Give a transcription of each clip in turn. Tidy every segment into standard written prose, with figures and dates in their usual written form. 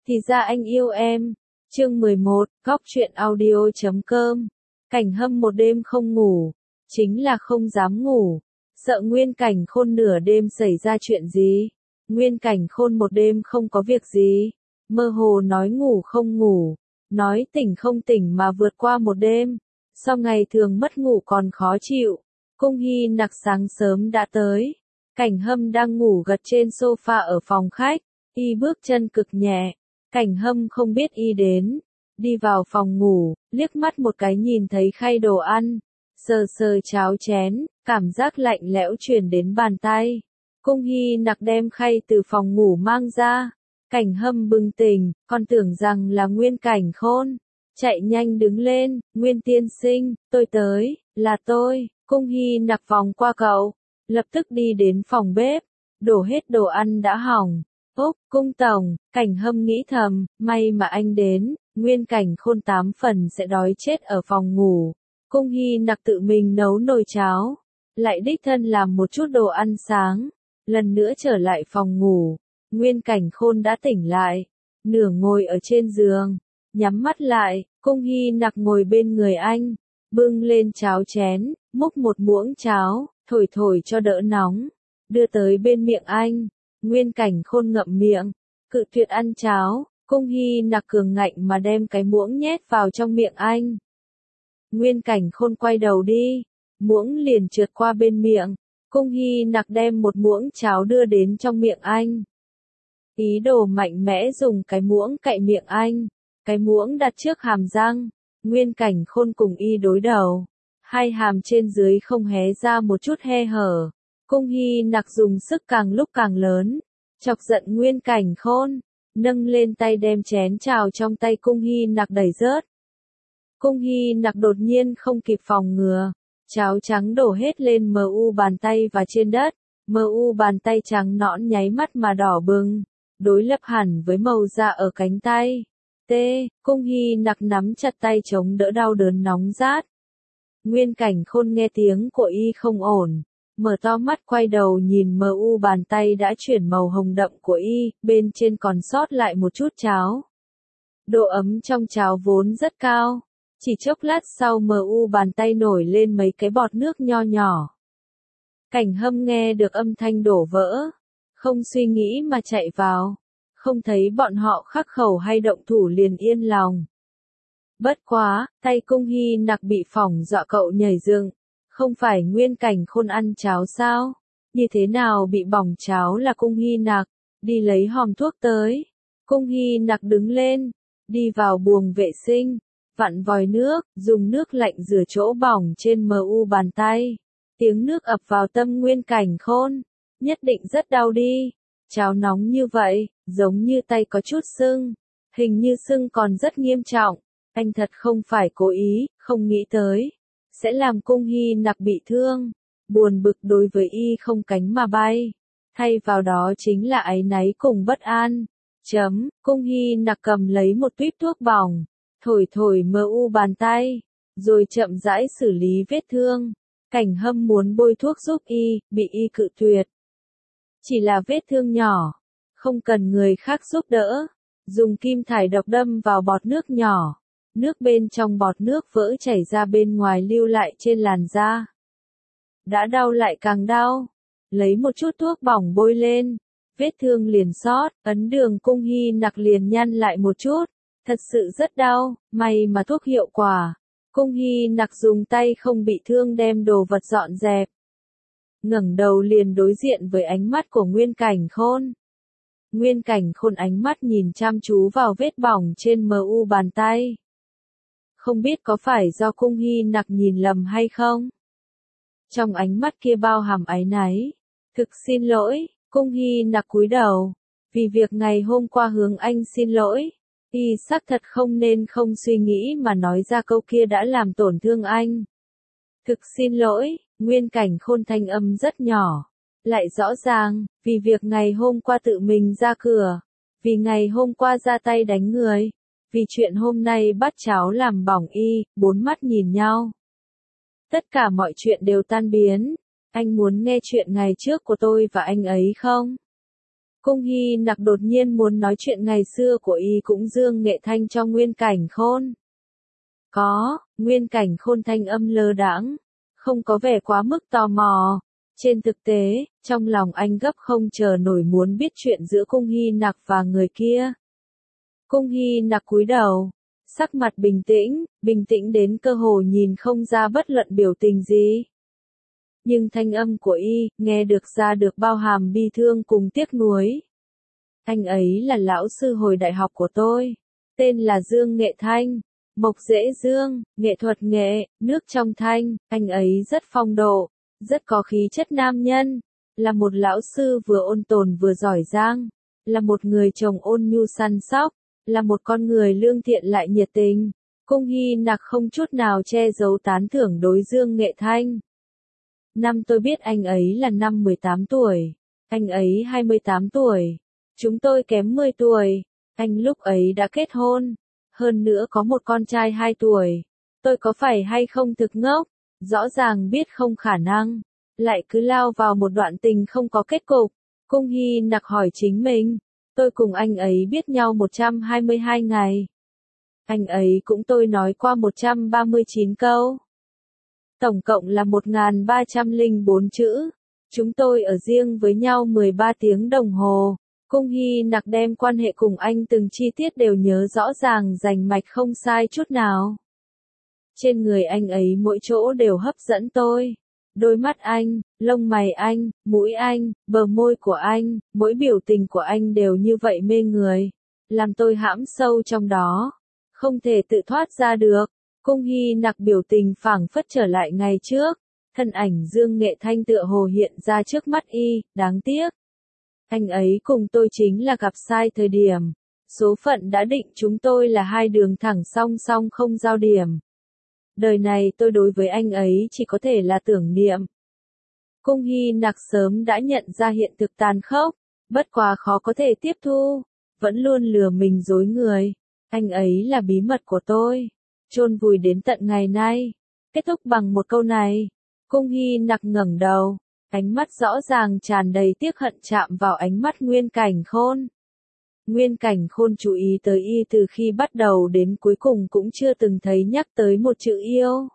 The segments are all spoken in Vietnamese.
Thì ra anh yêu em. Chương 11, góc truyện audio.com. Cảnh Hâm một đêm không ngủ, chính là không dám ngủ, sợ Nguyên Cảnh Khôn nửa đêm xảy ra chuyện gì. Nguyên Cảnh Khôn một đêm không có việc gì, mơ hồ nói ngủ không ngủ, nói tỉnh không tỉnh mà vượt qua một đêm, sau ngày thường mất ngủ còn khó chịu. Cung Hy Nặc sáng sớm đã tới, Cảnh Hâm đang ngủ gật trên sofa ở phòng khách, y bước chân cực nhẹ. Cảnh Hâm không biết y đến, đi vào phòng ngủ, liếc mắt một cái nhìn thấy khay đồ ăn, sờ sờ cháo chén, cảm giác lạnh lẽo truyền đến bàn tay. Cung Hy Nặc đem khay từ phòng ngủ mang ra, Cảnh Hâm bừng tỉnh, còn tưởng rằng là Nguyên Cảnh Khôn, chạy nhanh đứng lên, Nguyên tiên sinh, tôi tới, là tôi. Cung Hy Nặc vòng qua cậu, lập tức đi đến phòng bếp, đổ hết đồ ăn đã hỏng. Úc, Cung tổng, Cảnh Hâm nghĩ thầm, may mà anh đến, Nguyên Cảnh Khôn 8 phần sẽ đói chết ở phòng ngủ. Cung Hy Nặc tự mình nấu nồi cháo, lại đích thân làm một chút đồ ăn sáng, lần nữa trở lại phòng ngủ. Nguyên Cảnh Khôn đã tỉnh lại, nửa ngồi ở trên giường, nhắm mắt lại, Cung Hy Nặc ngồi bên người anh, bưng lên cháo chén, múc một muỗng cháo, thổi thổi cho đỡ nóng, đưa tới bên miệng anh. Nguyên Cảnh Khôn ngậm miệng, cự tuyệt ăn cháo. Cung Hy Nặc cường ngạnh mà đem cái muỗng nhét vào trong miệng anh. Nguyên Cảnh Khôn quay đầu đi, muỗng liền trượt qua bên miệng. Cung Hy Nặc đem một muỗng cháo đưa đến trong miệng anh, ý đồ mạnh mẽ dùng cái muỗng cạy miệng anh. Cái muỗng đặt trước hàm răng, Nguyên Cảnh Khôn cùng y đối đầu, hai hàm trên dưới không hé ra một chút khe hở. Cung Hy Nặc dùng sức càng lúc càng lớn, chọc giận Nguyên Cảnh Khôn, nâng lên tay đem chén cháo trong tay Cung Hy Nặc đẩy rớt. Cung Hy Nặc đột nhiên không kịp phòng ngừa, cháo trắng đổ hết lên mu bàn tay và trên đất, mu bàn tay trắng nõn nháy mắt mà đỏ bừng, đối lập hẳn với màu da ở cánh tay. Cung Hy Nặc nắm chặt tay chống đỡ đau đớn nóng rát. Nguyên Cảnh Khôn nghe tiếng của y không ổn, mở to mắt quay đầu nhìn mu bàn tay đã chuyển màu hồng đậm của y, bên trên còn sót lại một chút cháo. Độ ấm trong cháo vốn rất cao, chỉ chốc lát sau mu bàn tay nổi lên mấy cái bọt nước nho nhỏ. Cảnh Hâm nghe được âm thanh đổ vỡ, không suy nghĩ mà chạy vào, không thấy bọn họ khắc khẩu hay động thủ liền yên lòng. Bất quá, tay Cung Hy Nặc bị phỏng dọa cậu nhảy dựng. Không phải Nguyên Cảnh Khôn ăn cháo sao? Như thế nào bị bỏng cháo là Cung Hy Nặc? Đi lấy hòm thuốc tới. Cung Hy Nặc đứng lên, đi vào buồng vệ sinh, vặn vòi nước, dùng nước lạnh rửa chỗ bỏng trên mu bàn tay. Tiếng nước ập vào tâm Nguyên Cảnh Khôn, nhất định rất đau đi. Cháo nóng như vậy, giống như tay có chút sưng, hình như sưng còn rất nghiêm trọng. Anh thật không phải cố ý, không nghĩ tới sẽ làm Cung Hy Nặc bị thương, buồn bực đối với y không cánh mà bay, thay vào đó chính là áy náy cùng bất an. Cung Hy Nặc cầm lấy một tuýp thuốc bỏng, thổi thổi mu bàn tay, rồi chậm rãi xử lý vết thương. Cảnh Hâm muốn bôi thuốc giúp y, bị y cự tuyệt. Chỉ là vết thương nhỏ, không cần người khác giúp đỡ, dùng kim thải độc đâm vào bọt nước nhỏ. Nước bên trong bọt nước vỡ chảy ra bên ngoài lưu lại trên làn da. Đã đau lại càng đau. Lấy một chút thuốc bỏng bôi lên. Vết thương liền sót, ấn đường Cung Hy Nặc liền nhăn lại một chút. Thật sự rất đau, may mà thuốc hiệu quả. Cung Hy Nặc dùng tay không bị thương đem đồ vật dọn dẹp. Ngẩng đầu liền đối diện với ánh mắt của Nguyên Cảnh Khôn. Nguyên Cảnh Khôn ánh mắt nhìn chăm chú vào vết bỏng trên mu bàn tay. Không biết có phải do Cung Hy Nặc nhìn lầm hay không? Trong ánh mắt kia bao hàm áy náy. Thực xin lỗi, Cung Hy Nặc cúi đầu. Vì việc ngày hôm qua hướng anh xin lỗi. Y xác thật không nên không suy nghĩ mà nói ra câu kia đã làm tổn thương anh. Thực xin lỗi, Nguyên Cảnh Khôn thanh âm rất nhỏ. Lại rõ ràng, vì việc ngày hôm qua tự mình ra cửa. Vì ngày hôm qua ra tay đánh người. Vì chuyện hôm nay bắt cháu làm bỏng y, bốn mắt nhìn nhau. Tất cả mọi chuyện đều tan biến. Anh muốn nghe chuyện ngày trước của tôi và anh ấy không? Cung Hy Nặc đột nhiên muốn nói chuyện ngày xưa của y cũng Dương Nghệ Thanh cho Nguyên Cảnh Khôn. Có, Nguyên Cảnh Khôn thanh âm lơ đãng, không có vẻ quá mức tò mò. Trên thực tế, trong lòng anh gấp không chờ nổi muốn biết chuyện giữa Cung Hy Nặc và người kia. Cung Hy Nặc cúi đầu, sắc mặt bình tĩnh đến cơ hồ nhìn không ra bất luận biểu tình gì. Nhưng thanh âm của y, nghe được ra được bao hàm bi thương cùng tiếc nuối. Anh ấy là lão sư hồi đại học của tôi, tên là Dương Nghệ Thanh, mộc dễ dương, nghệ thuật nghệ, nước trong thanh, anh ấy rất phong độ, rất có khí chất nam nhân, là một lão sư vừa ôn tồn vừa giỏi giang, là một người chồng ôn nhu săn sóc, là một con người lương thiện lại nhiệt tình. Cung Hy Nặc không chút nào che giấu tán thưởng đối Dương Nghệ Thanh. Năm tôi biết anh ấy là năm 18 tuổi, anh ấy 28 tuổi, chúng tôi kém 10 tuổi, anh lúc ấy đã kết hôn, hơn nữa có một con trai 2 tuổi, tôi có phải hay không thực ngốc, rõ ràng biết không khả năng, lại cứ lao vào một đoạn tình không có kết cục. Cung Hy Nặc hỏi chính mình, tôi cùng anh ấy biết nhau 122 ngày. Anh ấy cũng tôi nói qua 139 câu. Tổng cộng là 1304 chữ. Chúng tôi ở riêng với nhau 13 tiếng đồng hồ. Cung Hy Nặc đem quan hệ cùng anh từng chi tiết đều nhớ rõ ràng rành mạch không sai chút nào. Trên người anh ấy mỗi chỗ đều hấp dẫn tôi. Đôi mắt anh, lông mày anh, mũi anh, bờ môi của anh, mỗi biểu tình của anh đều như vậy mê người. Làm tôi hãm sâu trong đó. Không thể tự thoát ra được. Cung Hy Nặc biểu tình phảng phất trở lại ngày trước. Thân ảnh Dương Nghệ Thanh tựa hồ hiện ra trước mắt y, đáng tiếc. Anh ấy cùng tôi chính là gặp sai thời điểm. Số phận đã định chúng tôi là hai đường thẳng song song không giao điểm. Đời này tôi đối với anh ấy chỉ có thể là tưởng niệm. Cung Hy Nặc sớm đã nhận ra hiện thực tàn khốc, bất quá khó có thể tiếp thu, vẫn luôn lừa mình dối người. Anh ấy là bí mật của tôi, chôn vùi đến tận ngày nay. Kết thúc bằng một câu này. Cung Hy Nặc ngẩng đầu, ánh mắt rõ ràng tràn đầy tiếc hận chạm vào ánh mắt Nguyên Cảnh Khôn. Nguyên Cảnh Khôn chú ý tới y từ khi bắt đầu đến cuối cùng cũng chưa từng thấy nhắc tới một chữ yêu.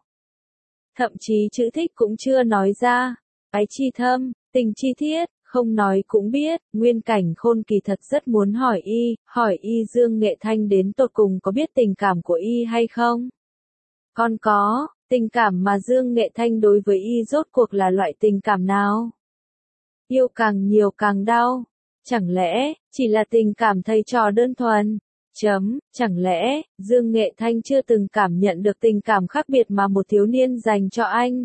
Thậm chí chữ thích cũng chưa nói ra. Ái chi thâm, tình chi thiết, không nói cũng biết. Nguyên Cảnh Khôn kỳ thật rất muốn hỏi y Dương Nghệ Thanh đến tột cùng có biết tình cảm của y hay không? Còn có, tình cảm mà Dương Nghệ Thanh đối với y rốt cuộc là loại tình cảm nào? Yêu càng nhiều càng đau. Chẳng lẽ, chỉ là tình cảm thầy trò đơn thuần? Chẳng lẽ, Dương Nghệ Thanh chưa từng cảm nhận được tình cảm khác biệt mà một thiếu niên dành cho anh?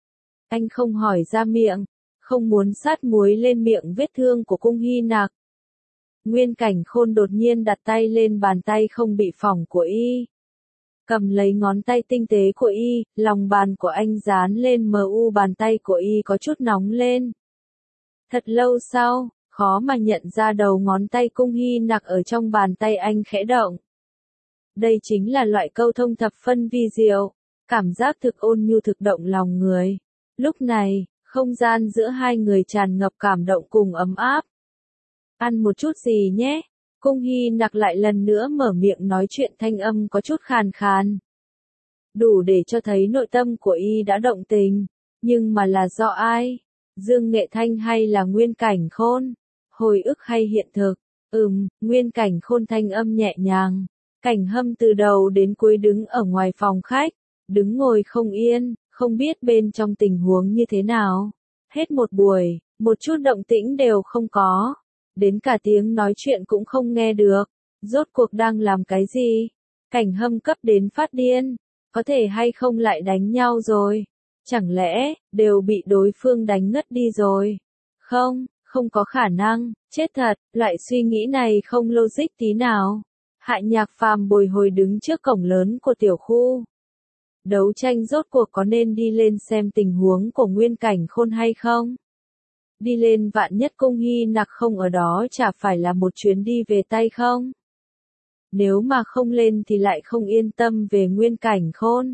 Anh không hỏi ra miệng, không muốn sát muối lên miệng vết thương của Cung Hy Nặc. Nguyên Cảnh Khôn đột nhiên đặt tay lên bàn tay không bị phỏng của y. Cầm lấy ngón tay tinh tế của y, lòng bàn của anh dán lên bàn tay của y có chút nóng lên. Thật lâu sau, khó mà nhận ra đầu ngón tay Cung Hy Nặc ở trong bàn tay anh khẽ động. Đây chính là loại câu thông thập phân vi diệu, cảm giác thực ôn nhu thực động lòng người. Lúc này, không gian giữa hai người tràn ngập cảm động cùng ấm áp. Ăn một chút gì nhé? Cung Hy Nặc lại lần nữa mở miệng nói chuyện thanh âm có chút khàn khàn. Đủ để cho thấy nội tâm của y đã động tình. Nhưng mà là do ai? Dương Nghệ Thanh hay là Nguyên Cảnh Khôn? Hồi ức hay hiện thực? Nguyên Cảnh Khôn thanh âm nhẹ nhàng. Cảnh Hâm từ đầu đến cuối đứng ở ngoài phòng khách. Đứng ngồi không yên, không biết bên trong tình huống như thế nào. Hết một buổi, một chút động tĩnh đều không có. Đến cả tiếng nói chuyện cũng không nghe được. Rốt cuộc đang làm cái gì? Cảnh Hâm cấp đến phát điên. Có thể hay không lại đánh nhau rồi? Chẳng lẽ, đều bị đối phương đánh ngất đi rồi? Không có khả năng, chết thật, loại suy nghĩ này không logic tí nào. Hạ Nhạc Phàm bồi hồi đứng trước cổng lớn của tiểu khu. Đấu tranh rốt cuộc có nên đi lên xem tình huống của Nguyên Cảnh Khôn hay không? Đi lên vạn nhất Cung Hy Nặc không ở đó chả phải là một chuyến đi về tay không? Nếu mà không lên thì lại không yên tâm về Nguyên Cảnh Khôn.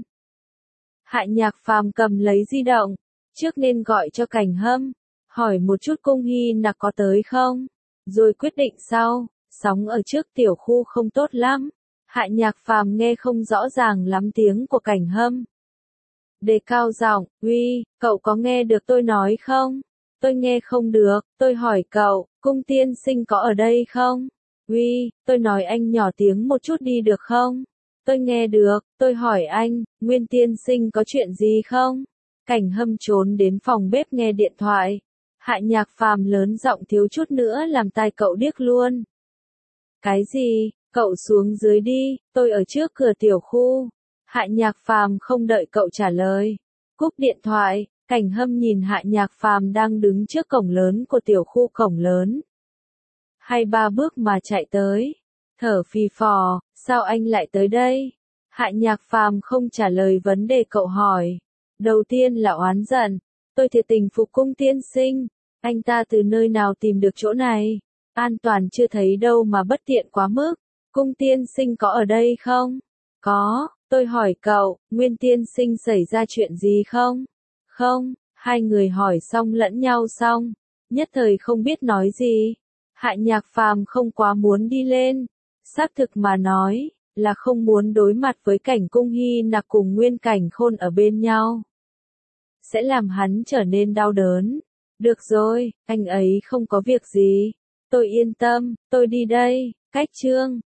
Hạ Nhạc Phàm cầm lấy di động, trước nên gọi cho Cảnh Hâm, hỏi một chút Cung Hy Nặc có tới không? rồi quyết định sau. Sóng ở trước tiểu khu không tốt lắm. Hạ Nhạc Phàm nghe không rõ ràng lắm tiếng của Cảnh Hâm. Đề cao giọng, uy, cậu có nghe được tôi nói không? Tôi nghe không được, tôi hỏi cậu, cung tiên sinh có ở đây không? Uy, tôi nói anh nhỏ tiếng một chút đi được không? Tôi nghe được, tôi hỏi anh, Nguyên tiên sinh có chuyện gì không? Cảnh Hâm trốn đến phòng bếp nghe điện thoại. Hạ Nhạc Phàm lớn giọng thiếu chút nữa làm tai cậu điếc luôn. Cái gì? Cậu xuống dưới đi, tôi ở trước cửa tiểu khu. Hạ Nhạc Phàm không đợi cậu trả lời. Cúp điện thoại, Cảnh Hâm nhìn Hạ Nhạc Phàm đang đứng trước cổng lớn của tiểu khu cổng lớn. 2-3 bước mà chạy tới. Thở phì phò, sao anh lại tới đây? Hạ Nhạc Phàm không trả lời vấn đề cậu hỏi. Đầu tiên là oán giận. Tôi thiệt tình phục cung tiên sinh. Anh ta từ nơi nào tìm được chỗ này? An toàn chưa thấy đâu mà bất tiện quá mức. Cung tiên sinh có ở đây không? Có, tôi hỏi cậu, Nguyên tiên sinh xảy ra chuyện gì không? Không, hai người hỏi xong lẫn nhau xong, nhất thời không biết nói gì. Hạ Nhạc Phàm không quá muốn đi lên, xác thực mà nói, là không muốn đối mặt với cảnh Cung Hy Nặc cùng Nguyên Cảnh Khôn ở bên nhau. Sẽ làm hắn trở nên đau đớn. Được rồi, anh ấy không có việc gì. Tôi yên tâm, tôi đi đây. Cách chương